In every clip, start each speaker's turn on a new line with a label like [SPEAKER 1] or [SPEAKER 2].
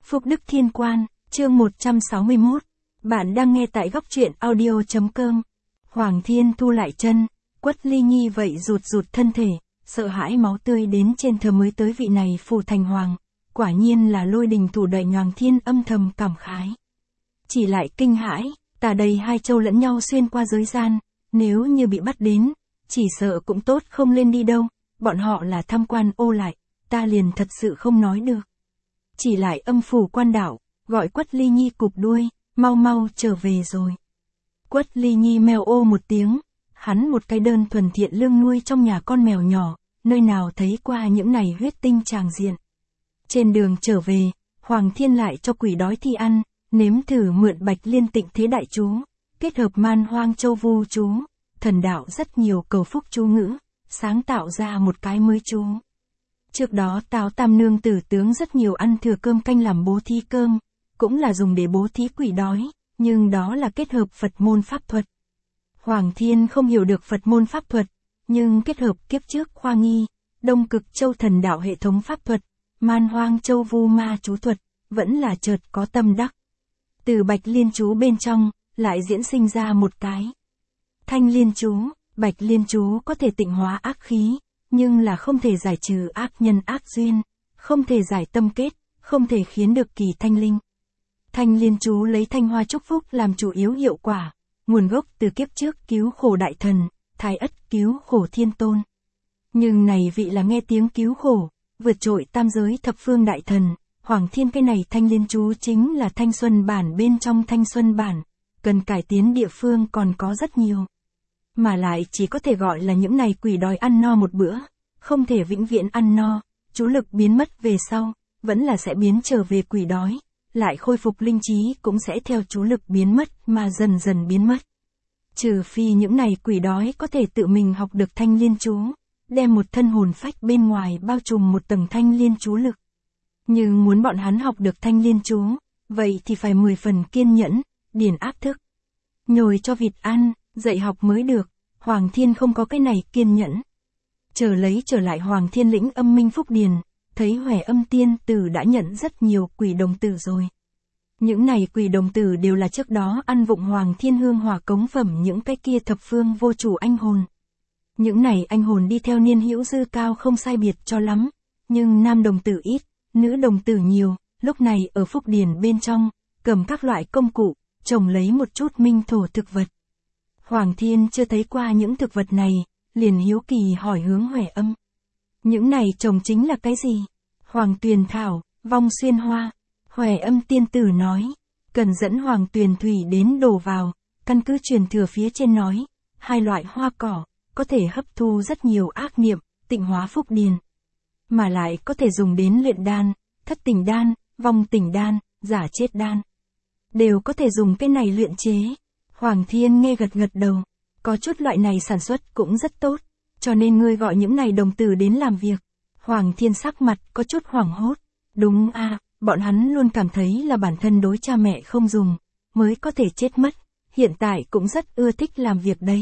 [SPEAKER 1] Phúc Đức Thiên Quan, chương 161. Bạn đang nghe tại góc truyện audio.com. Hoàng Thiên thu lại chân, Quất Ly Nhi vậy rụt thân thể, sợ hãi máu tươi đến trên thờ mới tới vị này phù thành hoàng. Quả nhiên là lôi đình thủ đậy. Hoàng Thiên âm thầm cảm khái. Chỉ lại kinh hãi, tà đầy hai châu lẫn nhau xuyên qua giới gian, nếu như bị bắt đến, chỉ sợ cũng tốt không lên đi đâu, bọn họ là tham quan ô lại, ta liền thật sự không nói được. Chỉ lại âm phủ quan đảo, gọi Quất Ly Nhi cụp đuôi, mau trở về rồi. Quất Ly Nhi mèo ô một tiếng, hắn một cái đơn thuần thiện lương nuôi trong nhà con mèo nhỏ, nơi nào thấy qua những này huyết tinh tràng diện. Trên đường trở về, Hoàng Thiên lại cho quỷ đói thi ăn, nếm thử mượn Bạch Liên Tịnh Thế Đại Chú, kết hợp Man Hoang Châu Vu Chú, thần đạo rất nhiều cầu phúc chú ngữ, sáng tạo ra một cái mới chú. Trước đó Táo Tam Nương Tử tướng rất nhiều ăn thừa cơm canh làm bố thí cơm, cũng là dùng để bố thí quỷ đói, nhưng đó là kết hợp Phật môn pháp thuật. Hoàng Thiên không hiểu được Phật môn pháp thuật, nhưng kết hợp kiếp trước khoa nghi, Đông Cực Châu thần đạo hệ thống pháp thuật, Man Hoang Châu Vu ma chú thuật, vẫn là chợt có tâm đắc. Từ Bạch Liên chú bên trong, lại diễn sinh ra một cái Thanh Liên chú. Bạch Liên chú có thể tịnh hóa ác khí, nhưng là không thể giải trừ ác nhân ác duyên, không thể giải tâm kết, không thể khiến được kỳ thanh linh. Thanh Liên chú lấy thanh hoa chúc phúc làm chủ yếu hiệu quả, nguồn gốc từ kiếp trước cứu khổ đại thần, Thái Ất cứu khổ thiên tôn. Nhưng này vị là nghe tiếng cứu khổ, vượt trội tam giới thập phương đại thần, Hoàng Thiên. Cái này Thanh Liên chú chính là Thanh Xuân bản bên trong Thanh Xuân bản, cần cải tiến địa phương còn có rất nhiều. Mà lại chỉ có thể gọi là những này quỷ đói ăn no một bữa, không thể vĩnh viễn ăn no, chú lực biến mất về sau, vẫn là sẽ biến trở về quỷ đói, lại khôi phục linh trí cũng sẽ theo chú lực biến mất mà dần dần biến mất. Trừ phi những này quỷ đói có thể tự mình học được Thanh Liên chú, đem một thân hồn phách bên ngoài bao trùm một tầng Thanh Liên chú lực. Nhưng muốn bọn hắn học được Thanh Liên chú, vậy thì phải 10 phần kiên nhẫn, điển áp thức. Nhồi cho vịt ăn, dạy học mới được, Hoàng Thiên không có cái này kiên nhẫn. Trở lại Hoàng Thiên lĩnh Âm Minh Phúc Điền, thấy Hòe Âm Tiên Tử đã nhận rất nhiều quỷ đồng tử rồi. Những này quỷ đồng tử đều là trước đó ăn vụng Hoàng Thiên hương hỏa cống phẩm những cái kia thập phương vô chủ anh hồn. Những này anh hồn đi theo niên hữu dư cao không sai biệt cho lắm, nhưng nam đồng tử ít, nữ đồng tử nhiều, lúc này ở Phúc Điền bên trong, cầm các loại công cụ, trồng lấy một chút minh thổ thực vật. Hoàng Thiên chưa thấy qua những thực vật này, liền hiếu kỳ hỏi hướng Hòe Âm. Những này trồng chính là cái gì? Hoàng Tuyền thảo, vong xuyên hoa. Hòe Âm tiên tử nói, cần dẫn Hoàng Tuyền thủy đến đổ vào, căn cứ truyền thừa phía trên nói, hai loại hoa cỏ, có thể hấp thu rất nhiều ác niệm, tịnh hóa Phúc Điền. Mà lại có thể dùng đến luyện đan, thất tình đan, vong tình đan, giả chết đan. Đều có thể dùng cái này luyện chế. Hoàng Thiên nghe gật đầu, có chút loại này sản xuất cũng rất tốt, cho nên ngươi gọi những này đồng tử đến làm việc. Hoàng Thiên sắc mặt có chút hoảng hốt, đúng a, bọn hắn luôn cảm thấy là bản thân đối cha mẹ không dùng, mới có thể chết mất, hiện tại cũng rất ưa thích làm việc đây.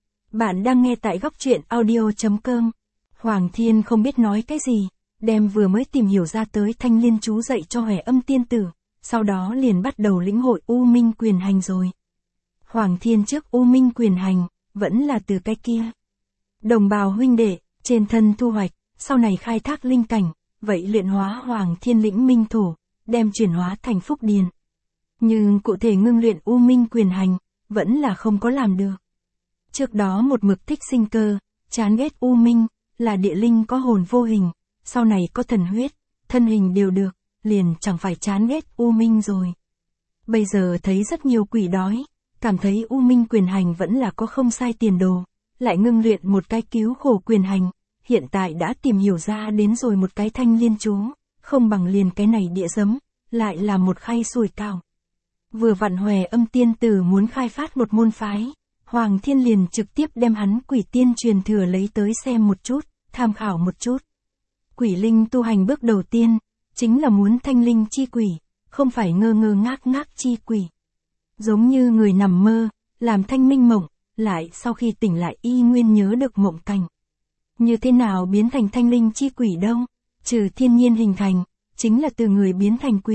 [SPEAKER 1] Bạn đang nghe tại góc truyện audio.com. Hoàng Thiên không biết nói cái gì, đem vừa mới tìm hiểu ra tới Thanh Liên chú dạy cho Hòe Âm tiên tử, sau đó liền bắt đầu lĩnh hội U Minh quyền hành rồi. Hoàng Thiên trước U Minh quyền hành, vẫn là từ cái kia. Đồng bào huynh đệ, trên thân thu hoạch, sau này khai thác linh cảnh, vậy luyện hóa Hoàng Thiên lĩnh minh thổ, đem chuyển hóa thành Phúc Điền. Nhưng cụ thể ngưng luyện U Minh quyền hành, vẫn là không có làm được. Trước đó một mực thích sinh cơ, chán ghét U Minh, là địa linh có hồn vô hình, sau này có thần huyết, thân hình đều được, liền chẳng phải chán ghét U Minh rồi. Bây giờ thấy rất nhiều quỷ đói, cảm thấy U Minh quyền hành vẫn là có không sai tiền đồ, lại ngưng luyện một cái cứu khổ quyền hành, hiện tại đã tìm hiểu ra đến rồi một cái Thanh Liên chú, không bằng liền cái này địa giấm, lại là một khay sủi cảo. Vừa vặn Hòe Âm tiên tử muốn khai phát một môn phái, Hoàng Thiên liền trực tiếp đem hắn quỷ tiên truyền thừa lấy tới xem một chút, tham khảo một chút. Quỷ linh tu hành bước đầu tiên, chính là muốn thanh linh chi quỷ, không phải ngơ ngác chi quỷ. Giống như người nằm mơ, làm thanh minh mộng, lại sau khi tỉnh lại y nguyên nhớ được mộng cảnh. Như thế nào biến thành thanh linh chi quỷ đâu? Trừ thiên nhiên hình thành, chính là từ người biến thành quỷ,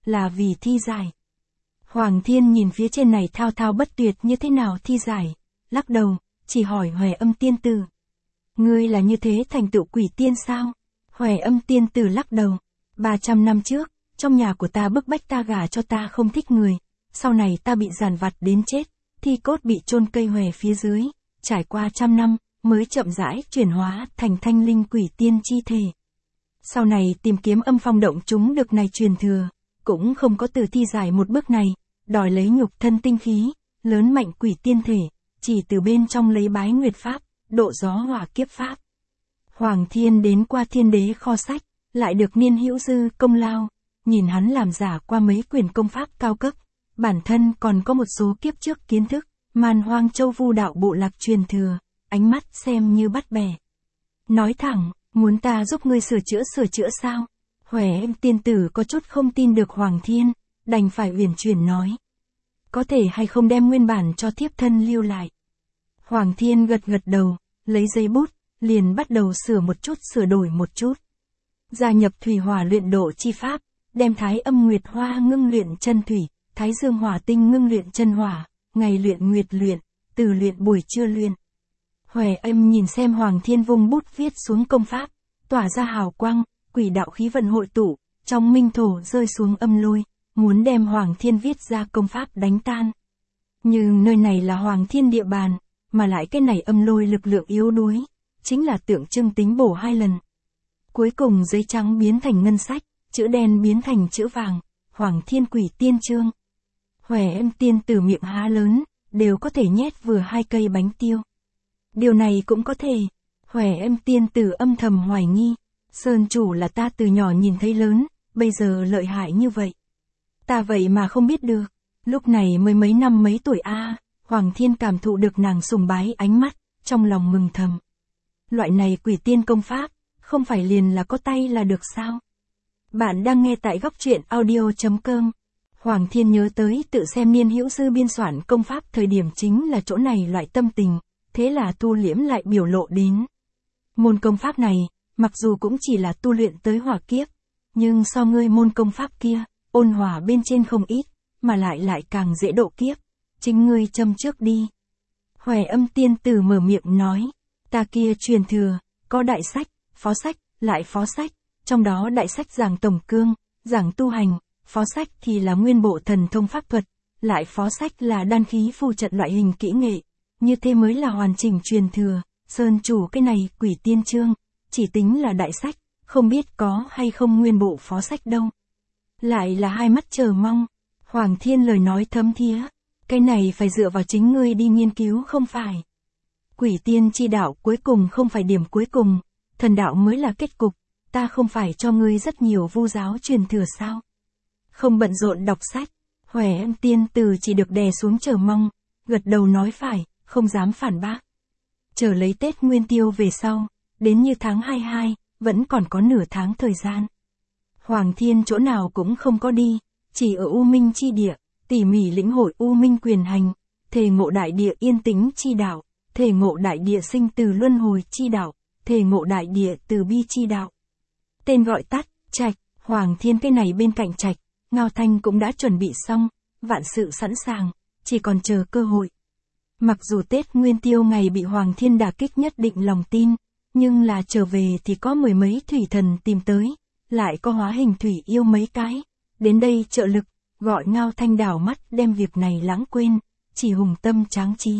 [SPEAKER 1] là vì thi giải. Hoàng Thiên nhìn phía trên này thao thao bất tuyệt như thế nào thi giải, lắc đầu, chỉ hỏi Hoè Âm tiên tử. Ngươi là như thế thành tựu quỷ tiên sao? Hoè Âm tiên tử lắc đầu. 300 năm trước, trong nhà của ta bức bách ta gả cho ta không thích người. Sau này ta bị giàn vặt đến chết, thi cốt bị chôn cây hòe phía dưới. Trải qua 100 năm, mới chậm rãi chuyển hóa thành thanh linh quỷ tiên chi thể. Sau này tìm kiếm âm phong động chúng được này truyền thừa, cũng không có từ thi giải một bước này, đòi lấy nhục thân tinh khí, lớn mạnh quỷ tiên thể, chỉ từ bên trong lấy bái nguyệt pháp, độ gió hỏa kiếp pháp. Hoàng Thiên đến qua Thiên Đế kho sách, lại được Niên Hữu Dư công lao, nhìn hắn làm giả qua mấy quyển công pháp cao cấp, bản thân còn có một số kiếp trước kiến thức, Man Hoang Châu Vu đạo bộ lạc truyền thừa, ánh mắt xem như bắt bẻ. Nói thẳng, muốn ta giúp ngươi sửa chữa sao? Hoè Âm tiên tử có chút không tin được Hoàng Thiên, đành phải uyển chuyển nói. Có thể hay không đem nguyên bản cho thiếp thân lưu lại. Hoàng Thiên gật đầu, lấy giấy bút, liền bắt đầu sửa đổi một chút. Gia nhập thủy hỏa luyện độ chi pháp, đem Thái Âm Nguyệt Hoa ngưng luyện chân thủy, Thái Dương Hỏa Tinh ngưng luyện chân hỏa, ngày luyện nguyệt luyện, từ luyện buổi trưa luyện. Hoè Âm nhìn xem Hoàng Thiên vung bút viết xuống công pháp, tỏa ra hào quang, quỷ đạo khí vận hội tụ, trong minh thổ rơi xuống âm lôi, muốn đem Hoàng Thiên viết ra công pháp đánh tan. Nhưng nơi này là Hoàng Thiên địa bàn, mà lại cái này âm lôi lực lượng yếu đuối, chính là tượng trưng tính bổ 2 lần. Cuối cùng giấy trắng biến thành ngân sách, chữ đen biến thành chữ vàng, Hoàng Thiên quỷ tiên chương. Hoè Âm tiên tử miệng há lớn, đều có thể nhét vừa 2 cây bánh tiêu. Điều này cũng có thể. Hoè Âm tiên tử âm thầm hoài nghi, Sơn chủ là ta từ nhỏ nhìn thấy lớn, bây giờ lợi hại như vậy. Ta vậy mà không biết được, lúc này mới mấy năm mấy tuổi Hoàng Thiên cảm thụ được nàng sùng bái ánh mắt, trong lòng mừng thầm. Loại này quỷ tiên công pháp, không phải liền là có tay là được sao? Bạn đang nghe tại góc truyện audio.com. Hoàng Thiên nhớ tới tự xem Niên Hữu Dư biên soạn công pháp thời điểm chính là chỗ này loại tâm tình, thế là thu liễm lại biểu lộ đến. Môn công pháp này, mặc dù cũng chỉ là tu luyện tới hỏa kiếp, nhưng so ngươi môn công pháp kia, ôn hòa bên trên không ít, mà lại càng dễ độ kiếp. Chính ngươi châm trước đi. Hoè Âm tiên tử mở miệng nói, ta kia truyền thừa, có đại sách, phó sách, lại phó sách, trong đó đại sách giảng tổng cương, giảng tu hành, phó sách thì là nguyên bộ thần thông pháp thuật, lại phó sách là đan khí phù trận loại hình kỹ nghệ, như thế mới là hoàn chỉnh truyền thừa. Sơn chủ cái này quỷ tiên chương, chỉ tính là đại sách, không biết có hay không nguyên bộ phó sách đâu. Lại là hai mắt chờ mong. Hoàng Thiên lời nói thấm thía, cái này phải dựa vào chính ngươi đi nghiên cứu không phải. Quỷ tiên chi đạo cuối cùng không phải điểm cuối cùng, thần đạo mới là kết cục, ta không phải cho ngươi rất nhiều vu giáo truyền thừa sao? Không bận rộn đọc sách, Hoè Âm tiên tử chỉ được đè xuống chờ mong, gật đầu nói phải, không dám phản bác. Chờ lấy Tết Nguyên Tiêu về sau, đến như tháng 22, vẫn còn có nửa tháng thời gian. Hoàng Thiên chỗ nào cũng không có đi, chỉ ở U Minh chi địa, tỉ mỉ lĩnh hội U Minh quyền hành, thề ngộ đại địa yên tĩnh chi đạo, thề ngộ đại địa sinh từ luân hồi chi đạo, thề ngộ đại địa từ bi chi đạo. Tên gọi tắt, Trạch, Hoàng Thiên cái này bên cạnh Trạch, Ngao Thanh cũng đã chuẩn bị xong, vạn sự sẵn sàng, chỉ còn chờ cơ hội. Mặc dù Tết Nguyên Tiêu ngày bị Hoàng Thiên đả kích nhất định lòng tin, nhưng là trở về thì có mười mấy thủy thần tìm tới, lại có hóa hình thủy yêu mấy cái, đến đây trợ lực, gọi Ngao Thanh đảo mắt đem việc này lãng quên, chỉ hùng tâm tráng trí.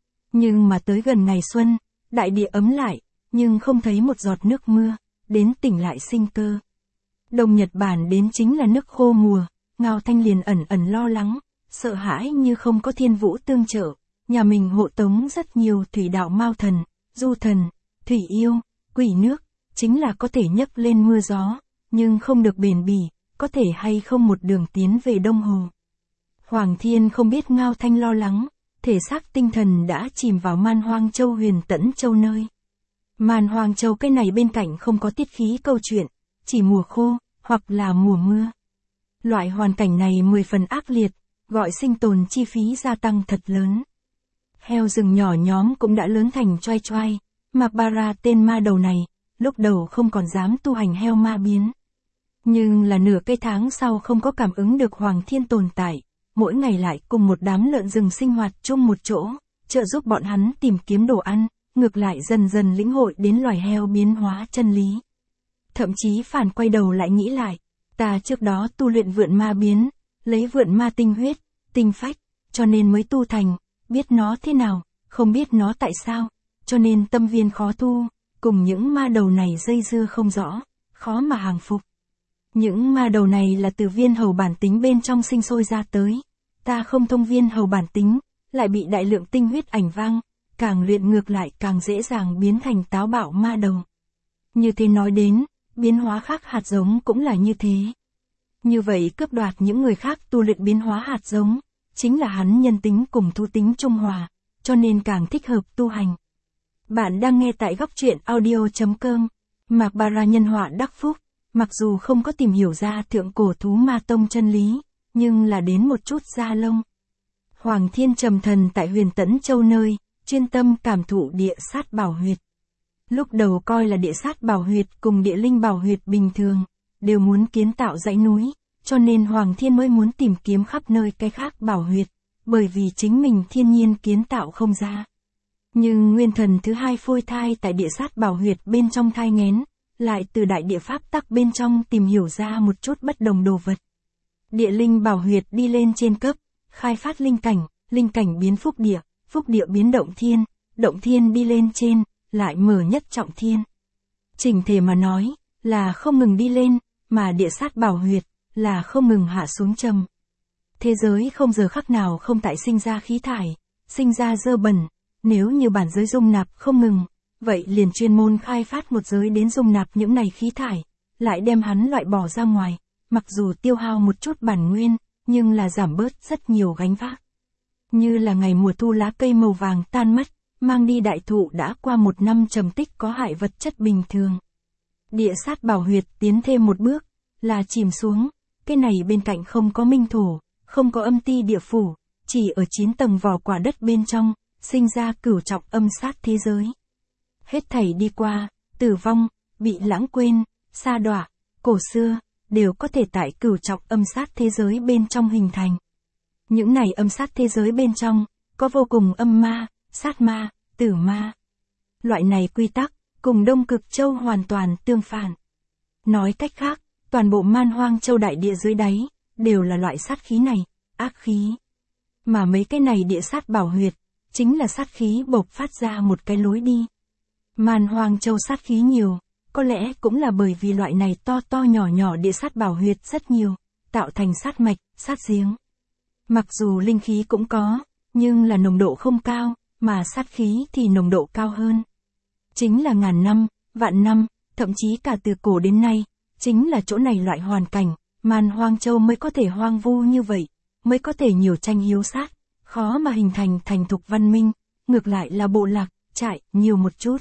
[SPEAKER 1] Nhưng mà tới gần ngày xuân, đại địa ấm lại, nhưng không thấy một giọt nước mưa, đến tỉnh lại sinh cơ. Đông Nhật Bản đến chính là nước khô mùa, Ngao Thanh liền ẩn ẩn lo lắng, sợ hãi như không có thiên vũ tương trợ, nhà mình hộ tống rất nhiều thủy đạo mao thần, du thần, thủy yêu, quỷ nước, chính là có thể nhấc lên mưa gió, nhưng không được bền bỉ, có thể hay không một đường tiến về Đông Hồ. Hoàng Thiên không biết Ngao Thanh lo lắng, thể xác tinh thần đã chìm vào Man Hoang Châu Huyền Tẫn Châu nơi. Man Hoang Châu cái này bên cạnh không có tiết khí câu chuyện, chỉ mùa khô, hoặc là mùa mưa. Loại hoàn cảnh này 10 phần ác liệt, gọi sinh tồn chi phí gia tăng thật lớn. Heo rừng nhỏ nhóm cũng đã lớn thành choai choai, mà Bara tên ma đầu này, lúc đầu không còn dám tu hành heo ma biến. Nhưng là nửa cái tháng sau không có cảm ứng được Hoàng Thiên tồn tại, mỗi ngày lại cùng một đám lợn rừng sinh hoạt chung một chỗ, trợ giúp bọn hắn tìm kiếm đồ ăn, ngược lại dần dần lĩnh hội đến loài heo biến hóa chân lý. Thậm chí phản quay đầu lại nghĩ lại, ta trước đó tu luyện vượn ma biến, lấy vượn ma tinh huyết, tinh phách, cho nên mới tu thành, biết nó thế nào, không biết nó tại sao, cho nên tâm viên khó thu, cùng những ma đầu này dây dưa không rõ, khó mà hàng phục. Những ma đầu này là từ viên hầu bản tính bên trong sinh sôi ra tới, ta không thông viên hầu bản tính, lại bị đại lượng tinh huyết ảnh vang, càng luyện ngược lại càng dễ dàng biến thành táo bạo ma đầu. Như thế nói đến, biến hóa khác hạt giống cũng là như thế. Như vậy cướp đoạt những người khác tu luyện biến hóa hạt giống, chính là hắn nhân tính cùng thú tính trung hòa, cho nên càng thích hợp tu hành. Bạn đang nghe tại góc truyện audio.com. Mạc Bà Ra nhân họa đắc phúc, mặc dù không có tìm hiểu ra thượng cổ thú ma tông chân lý, nhưng là đến một chút da lông. Hoàng Thiên trầm thần tại Huyền Tẫn Châu nơi, chuyên tâm cảm thụ địa sát bảo huyệt. Lúc đầu coi là địa sát bảo huyệt cùng địa linh bảo huyệt bình thường, đều muốn kiến tạo dãy núi, cho nên Hoàng Thiên mới muốn tìm kiếm khắp nơi cái khác bảo huyệt, bởi vì chính mình thiên nhiên kiến tạo không ra. Nhưng nguyên thần thứ hai phôi thai tại địa sát bảo huyệt bên trong thai nghén, lại từ đại địa pháp tắc bên trong tìm hiểu ra một chút bất đồng đồ vật. Địa linh bảo huyệt đi lên trên cấp, khai phát linh cảnh biến phúc địa biến động thiên đi lên trên, lại mở nhất trọng thiên. Chỉnh thể mà nói, là không ngừng đi lên, mà địa sát bảo huyệt, là không ngừng hạ xuống trầm. Thế giới không giờ khắc nào không tại sinh ra khí thải, sinh ra dơ bẩn, nếu như bản giới dung nạp không ngừng, vậy liền chuyên môn khai phát một giới đến dung nạp những này khí thải, lại đem hắn loại bỏ ra ngoài, mặc dù tiêu hao một chút bản nguyên, nhưng là giảm bớt rất nhiều gánh vác. Như là ngày mùa thu lá cây màu vàng tan mất, mang đi đại thụ đã qua một năm trầm tích có hại vật chất bình thường. Địa sát bảo huyệt tiến thêm một bước, là chìm xuống, cái này bên cạnh không có minh thổ, không có âm ti địa phủ, chỉ ở 9 tầng vỏ quả đất bên trong, sinh ra cửu trọng âm sát thế giới. Hết thảy đi qua, tử vong, bị lãng quên, sa đọa, cổ xưa, đều có thể tại cửu trọng âm sát thế giới bên trong hình thành. Những này âm sát thế giới bên trong, có vô cùng âm ma, sát ma, tử ma. Loại này quy tắc, cùng Đông Cực Châu hoàn toàn tương phản. Nói cách khác, toàn bộ Man Hoang Châu đại địa dưới đáy, đều là loại sát khí này, ác khí. Mà mấy cái này địa sát bảo huyệt, chính là sát khí bộc phát ra một cái lối đi. Man Hoang Châu sát khí nhiều, có lẽ cũng là bởi vì loại này to to nhỏ nhỏ địa sát bảo huyệt rất nhiều, tạo thành sát mạch, sát giếng. Mặc dù linh khí cũng có, nhưng là nồng độ không cao, mà sát khí thì nồng độ cao hơn. Chính là ngàn năm, vạn năm, thậm chí cả từ cổ đến nay, chính là chỗ này loại hoàn cảnh, Man Hoang Châu mới có thể hoang vu như vậy, mới có thể nhiều tranh hiếu sát, khó mà hình thành thành thục văn minh, ngược lại là bộ lạc, trại, nhiều một chút.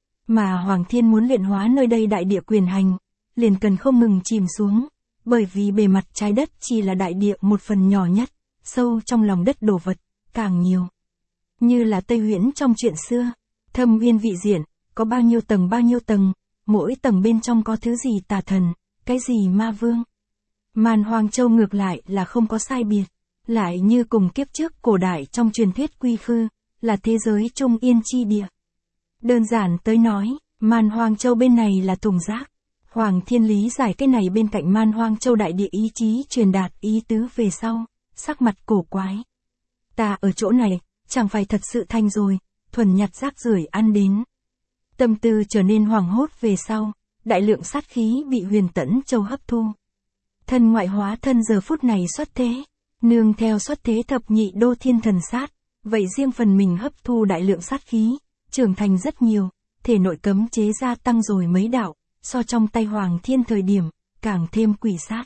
[SPEAKER 1] Mà Hoàng Thiên muốn luyện hóa nơi đây đại địa quyền hành, liền cần không ngừng chìm xuống, bởi vì bề mặt trái đất chỉ là đại địa một phần nhỏ nhất, sâu trong lòng đất đồ vật, càng nhiều. Như là Tây Huyễn trong chuyện xưa, Thâm Uyên vị diện, có bao nhiêu tầng, mỗi tầng bên trong có thứ gì tà thần, cái gì ma vương. Man Hoang Châu ngược lại là không có sai biệt, lại như cùng kiếp trước cổ đại trong truyền thuyết quy khư, là thế giới trung yên chi địa. Đơn giản tới nói, Man Hoang Châu bên này là thùng rác. Hoàng Thiên lý giải cái này bên cạnh Man Hoang Châu đại địa ý chí truyền đạt ý tứ về sau, sắc mặt cổ quái. Ta ở chỗ này, chẳng phải thật sự thanh rồi, thuần nhặt rác rưởi ăn đến. Tâm tư trở nên hoảng hốt về sau, đại lượng sát khí bị Huyền Tẫn Châu hấp thu. Thân ngoại hóa thân giờ phút này xuất thế, nương theo xuất thế thập nhị đô thiên thần sát, vậy riêng phần mình hấp thu đại lượng sát khí, trưởng thành rất nhiều, thể nội cấm chế gia tăng rồi mấy đạo, so trong tay Hoàng Thiên thời điểm, càng thêm quỷ sát.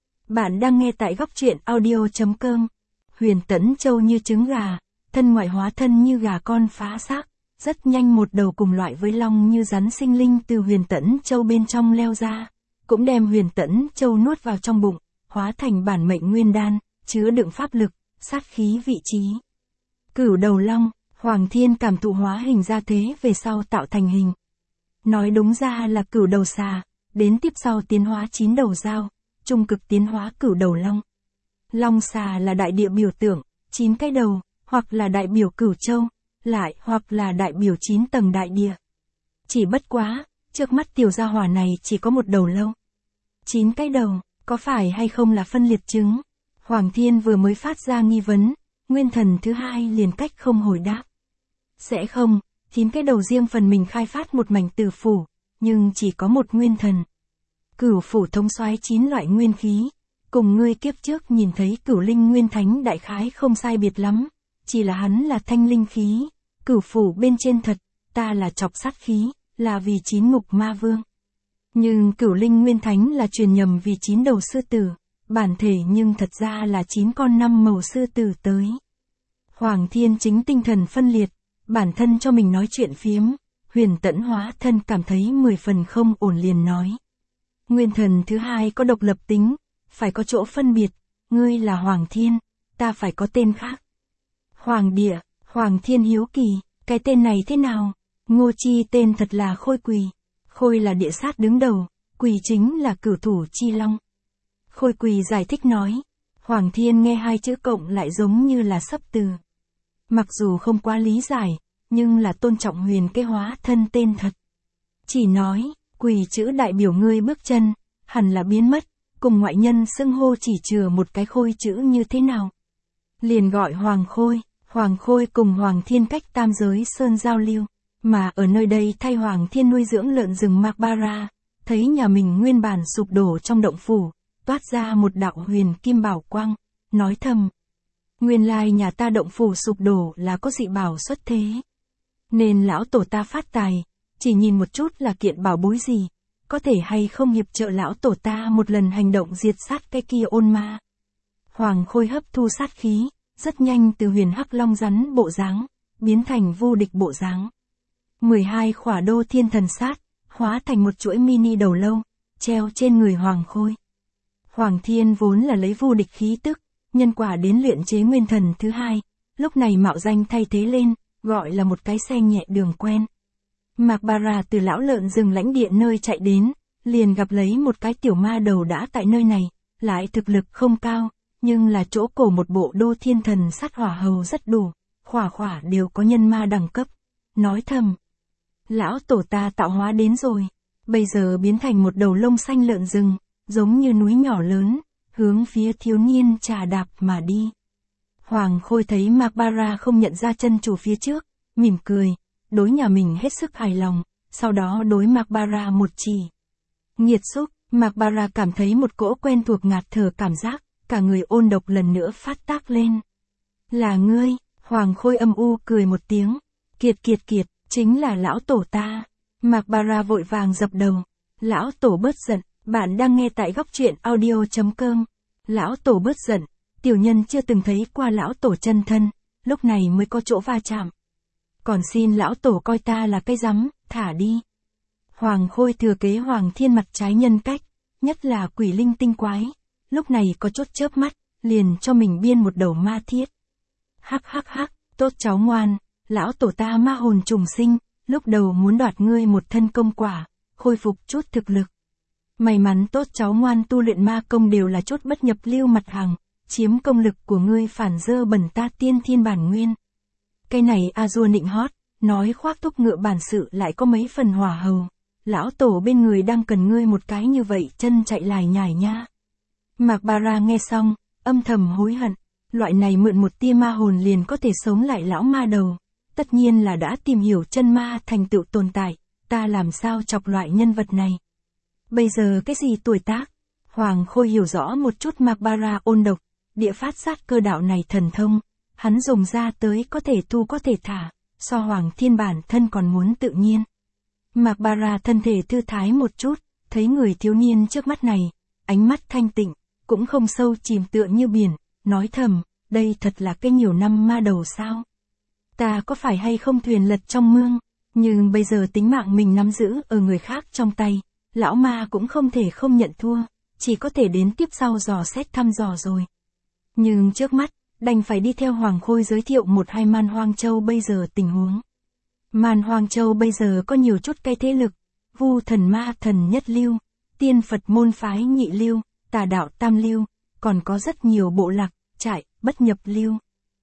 [SPEAKER 1] Bạn đang nghe tại góc truyện audio.com. Huyền Tẫn Châu như trứng gà, thân ngoại hóa thân như gà con phá xác, rất nhanh một đầu cùng loại với long như rắn sinh linh từ Huyền Tẫn Châu bên trong leo ra, cũng đem Huyền Tẫn Châu nuốt vào trong bụng, hóa thành bản mệnh nguyên đan, chứa đựng pháp lực, sát khí vị trí. Cửu đầu long, Hoàng Thiên cảm thụ hóa hình ra thế về sau tạo thành hình. Nói đúng ra là cửu đầu xà, đến tiếp sau tiến hóa 9 đầu dao, trung cực tiến hóa cửu đầu long. Long xà là đại địa biểu tượng, 9 cái đầu, hoặc là đại biểu cửu châu, lại hoặc là đại biểu 9 tầng đại địa. Chỉ bất quá, trước mắt tiểu gia hỏa này chỉ có một đầu lâu. 9 cái đầu, có phải hay không là phân liệt chứng? Hoàng Thiên vừa mới phát ra nghi vấn, nguyên thần thứ hai liền cách không hồi đáp. Sẽ không, 9 cái đầu riêng phần mình khai phát một mảnh tử phủ, nhưng chỉ có một nguyên thần. Cửu phủ thống soái 9 loại nguyên khí, cùng ngươi kiếp trước nhìn thấy cửu linh nguyên thánh đại khái không sai biệt lắm, chỉ là hắn là thanh linh khí, cửu phủ bên trên thật, ta là chọc sát khí, là vì 9 ngục ma vương. Nhưng cửu linh nguyên thánh là truyền nhầm vì 9 đầu sư tử, bản thể nhưng thật ra là 9 con 5 màu sư tử tới. Hoàng Thiên chính tinh thần phân liệt, bản thân cho mình nói chuyện phiếm, Huyền Tẫn hóa thân cảm thấy 10 phần không ổn liền nói. Nguyên thần thứ hai có độc lập tính, phải có chỗ phân biệt, ngươi là Hoàng Thiên, ta phải có tên khác. Hoàng Địa, Hoàng Thiên hiếu kỳ, cái tên này thế nào? Ngô Chi tên thật là Khôi Quỳ. Khôi là địa sát đứng đầu, Quỳ chính là cửu thủ chi long. Khôi Quỳ giải thích nói, Hoàng Thiên nghe hai chữ cộng lại giống như là sấp từ. Mặc dù không quá lý giải, nhưng là tôn trọng Huyền cái hóa thân tên thật. Chỉ nói, Quỳ chữ đại biểu ngươi bước chân, hẳn là biến mất, cùng ngoại nhân xưng hô chỉ chừa một cái khôi chữ như thế nào. Liền gọi Hoàng Khôi cùng Hoàng Thiên cách tam giới sơn giao lưu, mà ở nơi đây thay Hoàng Thiên nuôi dưỡng lợn rừng Makbara, thấy nhà mình nguyên bản sụp đổ trong động phủ, toát ra một đạo huyền kim bảo quang, nói thầm. Nguyên lai nhà ta động phủ sụp đổ là có dị bảo xuất thế. Nên lão tổ ta phát tài, chỉ nhìn một chút là kiện bảo bối gì, có thể hay không hiệp trợ lão tổ ta một lần hành động diệt sát cái kia ôn ma. Hoàng Khôi hấp thu sát khí, rất nhanh từ huyền hắc long rắn bộ dáng, biến thành vô địch bộ dáng. 12 khỏa đô thiên thần sát, hóa thành một chuỗi mini đầu lâu, treo trên người Hoàng Khôi. Hoàng Thiên vốn là lấy vô địch khí tức, nhân quả đến luyện chế nguyên thần thứ hai, lúc này mạo danh thay thế lên, gọi là một cái xe nhẹ đường quen. Makbara từ lão lợn rừng lãnh địa nơi chạy đến, liền gặp lấy một cái tiểu ma đầu đã tại nơi này, lại thực lực không cao, nhưng là chỗ cổ một bộ đô thiên thần sát hỏa hầu rất đủ, khỏa đều có nhân ma đẳng cấp. Nói thầm, lão tổ ta tạo hóa đến rồi, bây giờ biến thành một đầu lông xanh lợn rừng, giống như núi nhỏ lớn, hướng phía thiếu niên trà đạp mà đi. Hoàng Khôi thấy Makbara không nhận ra chân chủ phía trước, mỉm cười, đối nhà mình hết sức hài lòng, sau đó đối Makbara một chỉ. Nghiệt xúc, Makbara cảm thấy một cỗ quen thuộc ngạt thở cảm giác, cả người ôn độc lần nữa phát tác lên. Là ngươi, Hoàng Khôi âm u cười một tiếng, kiệt, chính là lão tổ ta. Makbara vội vàng dập đầu, lão tổ bớt giận, bạn đang nghe tại góc truyện audio.com. Lão tổ bớt giận, tiểu nhân chưa từng thấy qua lão tổ chân thân, lúc này mới có chỗ va chạm. Còn xin lão tổ coi ta là cái rắm, thả đi. Hoàng Khôi thừa kế Hoàng Thiên mặt trái nhân cách, nhất là quỷ linh tinh quái, lúc này có chút chớp mắt, liền cho mình biên một đầu ma thiết. Hắc, tốt cháu ngoan, lão tổ ta ma hồn trùng sinh, lúc đầu muốn đoạt ngươi một thân công quả, khôi phục chút thực lực. May mắn tốt cháu ngoan tu luyện ma công đều là chút bất nhập lưu mặt hàng, chiếm công lực của ngươi phản dơ bẩn ta tiên thiên bản nguyên. Cái này A-dua nịnh hót, nói khoác thúc ngựa bản sự lại có mấy phần hỏa hầu. Lão tổ bên người đang cần ngươi một cái như vậy chân chạy lải nhải nha. Makbara nghe xong, âm thầm hối hận, loại này mượn một tia ma hồn liền có thể sống lại lão ma đầu. Tất nhiên là đã tìm hiểu chân ma thành tựu tồn tại, ta làm sao chọc loại nhân vật này. Bây giờ cái gì tuổi tác? Hoàng Khôi hiểu rõ một chút Makbara ôn độc, địa phát sát cơ đạo này thần thông, hắn dùng ra tới có thể thu có thể thả, so Hoàng Thiên bản thân còn muốn tự nhiên. Makbara thân thể thư thái một chút, thấy người thiếu niên trước mắt này, ánh mắt thanh tịnh, cũng không sâu chìm tựa như biển, nói thầm, đây thật là cái nhiều năm ma đầu sao? Ta có phải hay không thuyền lật trong mương, nhưng bây giờ tính mạng mình nắm giữ ở người khác trong tay, lão ma cũng không thể không nhận thua, chỉ có thể đến tiếp sau dò xét thăm dò rồi. Nhưng trước mắt, đành phải đi theo Hoàng Khôi giới thiệu một hai Man Hoang Châu bây giờ tình huống. Man Hoang Châu bây giờ có nhiều chút cái thế lực, Vu thần ma thần nhất lưu, tiên Phật môn phái nhị lưu, tà đạo tam lưu, còn có rất nhiều bộ lạc, trại, bất nhập lưu.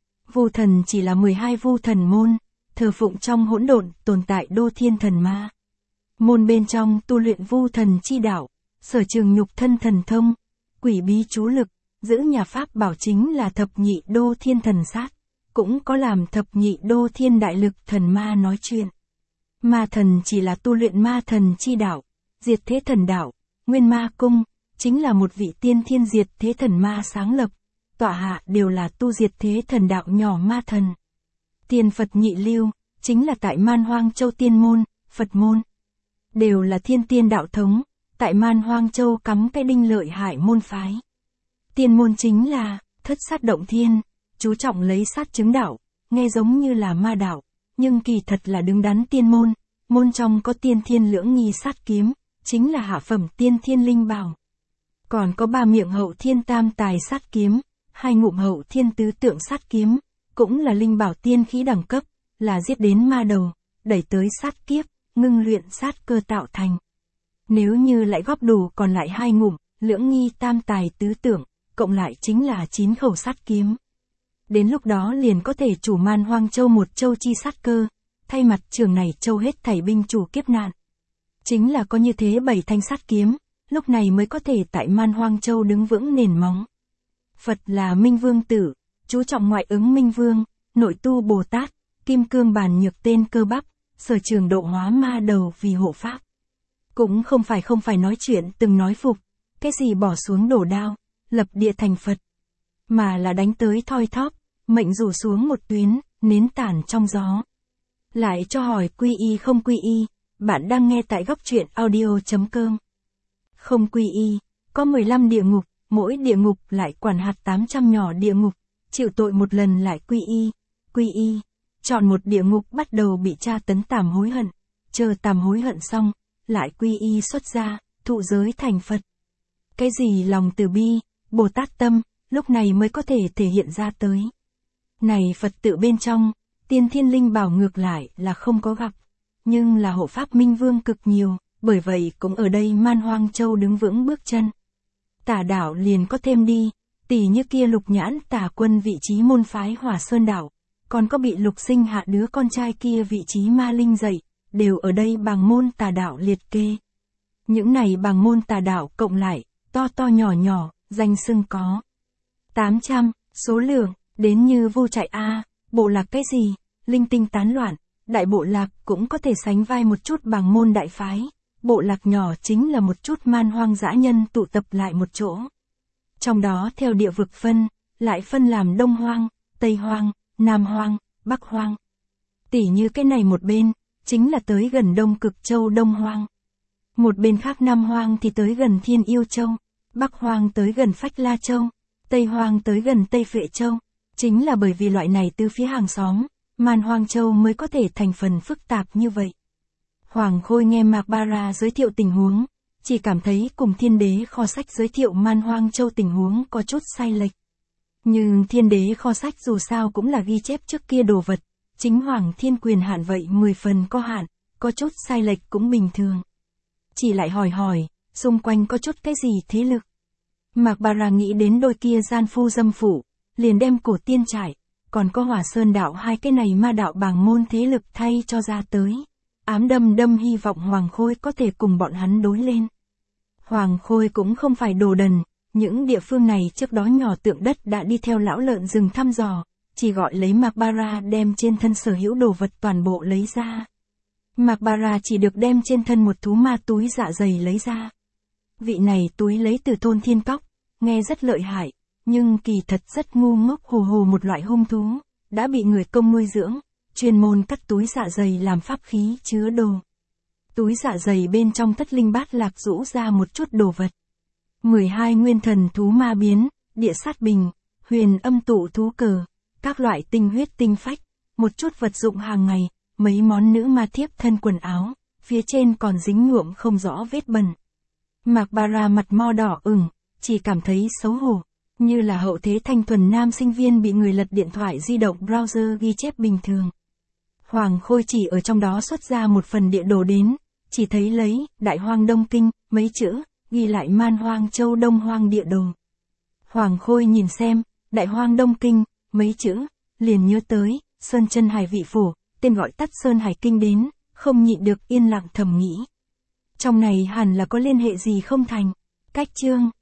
[SPEAKER 1] Vu thần chỉ là 12 vu thần môn, thờ phụng trong hỗn độn tồn tại đô thiên thần ma. Môn bên trong tu luyện vu thần chi đạo, sở trường nhục thân thần thông, quỷ bí chú lực, giữ nhà pháp bảo chính là thập nhị đô thiên thần sát, cũng có làm thập nhị đô thiên đại lực thần ma nói chuyện. Ma thần chỉ là tu luyện ma thần chi đạo, diệt thế thần đạo, nguyên ma cung, chính là một vị tiên thiên diệt thế thần ma sáng lập, tọa hạ đều là tu diệt thế thần đạo nhỏ ma thần. Tiên Phật nhị lưu, chính là tại Man Hoang Châu tiên môn, Phật môn. Đều là thiên tiên đạo thống, tại Man Hoang Châu cắm cái đinh lợi hại môn phái. Tiên môn chính là, thất sát động thiên, chú trọng lấy sát chứng đạo, nghe giống như là ma đạo, nhưng kỳ thật là đứng đắn tiên môn, môn trong có tiên thiên lưỡng nghi sát kiếm, chính là hạ phẩm tiên thiên linh bảo. Còn có 3 miệng hậu thiên tam tài sát kiếm, 2 ngụm hậu thiên tứ tượng sát kiếm, cũng là linh bảo tiên khí đẳng cấp, là giết đến ma đầu, đẩy tới sát kiếp, ngưng luyện sát cơ tạo thành. Nếu như lại góp đủ còn lại 2 ngụm, lưỡng nghi tam tài tứ tượng, cộng lại chính là 9 khẩu sát kiếm. Đến lúc đó liền có thể chủ Man Hoang Châu một châu chi sát cơ, thay mặt trường này châu hết thảy binh chủ kiếp nạn. Chính là có như thế 7 thanh sát kiếm, lúc này mới có thể tại Man Hoang Châu đứng vững nền móng. Phật là Minh Vương tử, chú trọng ngoại ứng Minh Vương, nội tu Bồ Tát, kim cương bàn nhược tên cơ bắp, sở trường độ hóa ma đầu vì hộ pháp. Cũng không phải nói chuyện từng nói phục, cái gì bỏ xuống đổ đao, lập địa thành Phật, mà là đánh tới thoi thóp, mệnh rủ xuống một tuyến, nến tản trong gió. Lại cho hỏi quy y không quy y, bạn đang nghe tại góc truyện audio.com. Không quy y, có 15 địa ngục, mỗi địa ngục lại quản hạt 800 nhỏ địa ngục, chịu tội một lần lại quy y, chọn một địa ngục bắt đầu bị tra tấn tàm hối hận, chờ tàm hối hận xong, lại quy y xuất ra, thụ giới thành Phật. Cái gì lòng từ bi, Bồ Tát tâm, lúc này mới có thể thể hiện ra tới. Này Phật tự bên trong, tiên thiên linh bảo ngược lại là không có gặp, nhưng là hộ pháp Minh Vương cực nhiều, bởi vậy cũng ở đây Man Hoang Châu đứng vững bước chân. Tả đảo liền có thêm đi, tỷ như kia Lục Nhãn Tả Quân vị trí môn phái Hỏa Sơn đảo, còn có bị Lục Sinh hạ đứa con trai kia vị trí ma linh dậy, đều ở đây bàng môn tà đạo liệt kê. Những này bàng môn tà đạo cộng lại, to nhỏ, danh xưng có 800, số lượng, đến như Vu Trại A, bộ lạc cái gì, linh tinh tán loạn, đại bộ lạc cũng có thể sánh vai một chút bàng môn đại phái, bộ lạc nhỏ chính là một chút man hoang dã nhân tụ tập lại một chỗ. Trong đó theo địa vực phân, lại phân làm Đông Hoang, Tây Hoang, Nam Hoang, Bắc Hoang. Tỉ như cái này một bên, chính là tới gần Đông Cực Châu Đông Hoang. Một bên khác Nam Hoang thì tới gần Thiên Yêu Châu, Bắc Hoang tới gần Phách La Châu, Tây Hoang tới gần Tây Phệ Châu. Chính là bởi vì loại này từ phía hàng xóm, Man Hoang Châu mới có thể thành phần phức tạp như vậy. Hoàng Khôi nghe Mạc Ba Ra giới thiệu tình huống, chỉ cảm thấy cùng Thiên Đế kho sách giới thiệu Man Hoang Châu tình huống có chút sai lệch. Nhưng Thiên Đế kho sách dù sao cũng là ghi chép trước kia đồ vật, chính Hoàng Thiên quyền hạn vậy 10 phần có hạn, có chút sai lệch cũng bình thường. Chỉ lại hỏi, xung quanh có chút cái gì thế lực. Mạc Ba Ra nghĩ đến đôi kia gian phu dâm phụ, liền đem Cổ Tiên Trại, còn có Hỏa Sơn đạo hai cái này ma đạo bàng môn thế lực thay cho ra tới. Ám đâm hy vọng Hoàng Khôi có thể cùng bọn hắn đối lên. Hoàng Khôi cũng không phải đồ đần, những địa phương này trước đó nhỏ tượng đất đã đi theo lão lợn rừng thăm dò, chỉ gọi lấy Mạc Ba Ra đem trên thân sở hữu đồ vật toàn bộ lấy ra. Mạc Ba Ra chỉ được đem trên thân một thú ma túi dạ dày lấy ra. Vị này túi lấy từ thôn Thiên Cóc, nghe rất lợi hại, nhưng kỳ thật rất ngu ngốc hồ một loại hung thú, đã bị người công nuôi dưỡng, chuyên môn cắt túi dạ dày làm pháp khí chứa đồ. Túi dạ dày bên trong thất linh bát lạc rũ ra một chút đồ vật. 12 nguyên thần thú ma biến, địa sát bình, huyền âm tụ thú cờ, các loại tinh huyết tinh phách, một chút vật dụng hàng ngày, mấy món nữ ma thiếp thân quần áo, phía trên còn dính nhuộm không rõ vết bẩn. Mạc Ba Ra mặt mo đỏ ửng, chỉ cảm thấy xấu hổ, như là hậu thế thanh thuần nam sinh viên bị người lật điện thoại di động browser ghi chép bình thường. Hoàng Khôi chỉ ở trong đó xuất ra một phần địa đồ đến, chỉ thấy lấy Đại Hoang Đông Kinh mấy chữ, ghi lại Man Hoang Châu Đông Hoang địa đồ. Hoàng Khôi nhìn xem, Đại Hoang Đông Kinh, mấy chữ, liền nhớ tới, Sơn Chân Hải Vị Phổ, tên gọi tắt Sơn Hải Kinh đến, không nhịn được yên lặng thầm nghĩ. Trong này hẳn là có liên hệ gì không thành. Cách chương